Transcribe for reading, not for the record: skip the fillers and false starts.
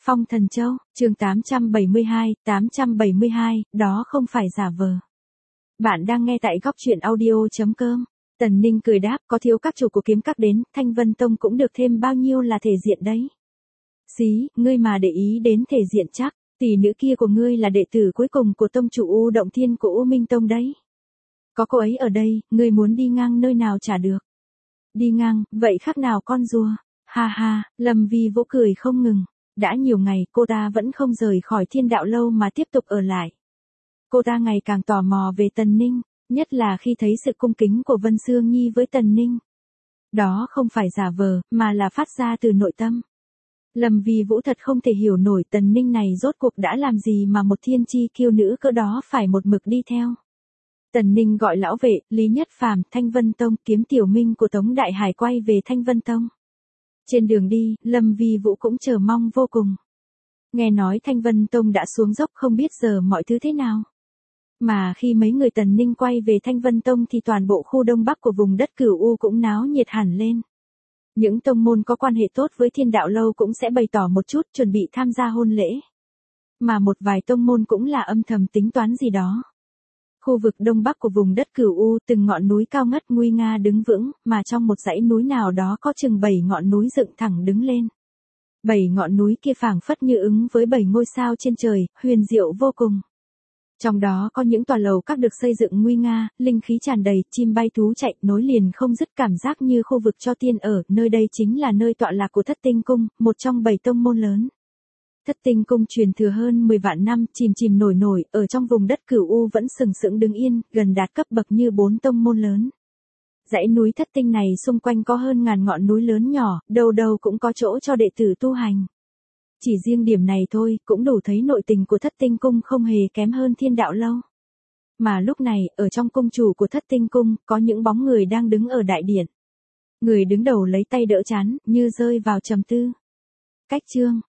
Phong Thần Châu, chương 872, đó không phải giả vờ. Bạn đang nghe tại góc truyện audio.com. Tần Ninh cười đáp, có thiếu các chủ của kiếm các đến, Thanh Vân Tông cũng được thêm bao nhiêu là thể diện đấy. Xí, ngươi mà để ý đến thể diện chắc, tỷ nữ kia của ngươi là đệ tử cuối cùng của tông chủ U Động Thiên của U Minh Tông đấy. Có cô ấy ở đây, ngươi muốn đi ngang nơi nào chả được. Đi ngang, vậy khác nào con rùa. Ha ha, Lâm Vi Vũ cười không ngừng. Đã nhiều ngày cô ta vẫn không rời khỏi Thiên Đạo Lâu mà tiếp tục ở lại. Cô ta ngày càng tò mò về Tần Ninh, nhất là khi thấy sự cung kính của Vân Sương Nhi với Tần Ninh. Đó không phải giả vờ, mà là phát ra từ nội tâm. Lâm Vi Vũ thật không thể hiểu nổi Tần Ninh này rốt cuộc đã làm gì mà một thiên chi kiêu nữ cỡ đó phải một mực đi theo. Tần Ninh gọi lão vệ, Lý Nhất Phàm, Thanh Vân Tông, Kiếm Tiểu Minh của Tống Đại Hải quay về Thanh Vân Tông. Trên đường đi, Lâm Vi Vũ cũng chờ mong vô cùng. Nghe nói Thanh Vân Tông đã xuống dốc không biết giờ mọi thứ thế nào. Mà khi mấy người Tần Ninh quay về Thanh Vân Tông thì toàn bộ khu đông bắc của vùng đất Cửu U cũng náo nhiệt hẳn lên. Những tông môn có quan hệ tốt với Thiên Đạo Lâu cũng sẽ bày tỏ một chút chuẩn bị tham gia hôn lễ. Mà một vài tông môn cũng là âm thầm tính toán gì đó. Khu vực đông bắc của vùng đất Cửu U, từng ngọn núi cao ngất nguy nga đứng vững, mà trong một dãy núi nào đó có chừng 7 ngọn núi dựng thẳng đứng lên. 7 ngọn núi kia phảng phất như ứng với 7 ngôi sao trên trời, huyền diệu vô cùng. Trong đó có những tòa lầu các được xây dựng nguy nga, linh khí tràn đầy, chim bay thú chạy, nối liền không dứt, cảm giác như khu vực cho tiên ở, nơi đây chính là nơi tọa lạc của Thất Tinh Cung, một trong 7 tông môn lớn. Thất Tinh Cung truyền thừa hơn 10 vạn năm, chìm nổi, ở trong vùng đất Cửu U vẫn sừng sững đứng yên, gần đạt cấp bậc như 4 tông môn lớn. Dãy núi Thất Tinh này xung quanh có hơn ngàn ngọn núi lớn nhỏ, đâu đâu cũng có chỗ cho đệ tử tu hành. Chỉ riêng điểm này thôi, cũng đủ thấy nội tình của Thất Tinh Cung không hề kém hơn Thiên Đạo Lâu. Mà lúc này, ở trong cung chủ của Thất Tinh Cung, có những bóng người đang đứng ở đại điện. Người đứng đầu lấy tay đỡ trán, như rơi vào trầm tư. Cách chương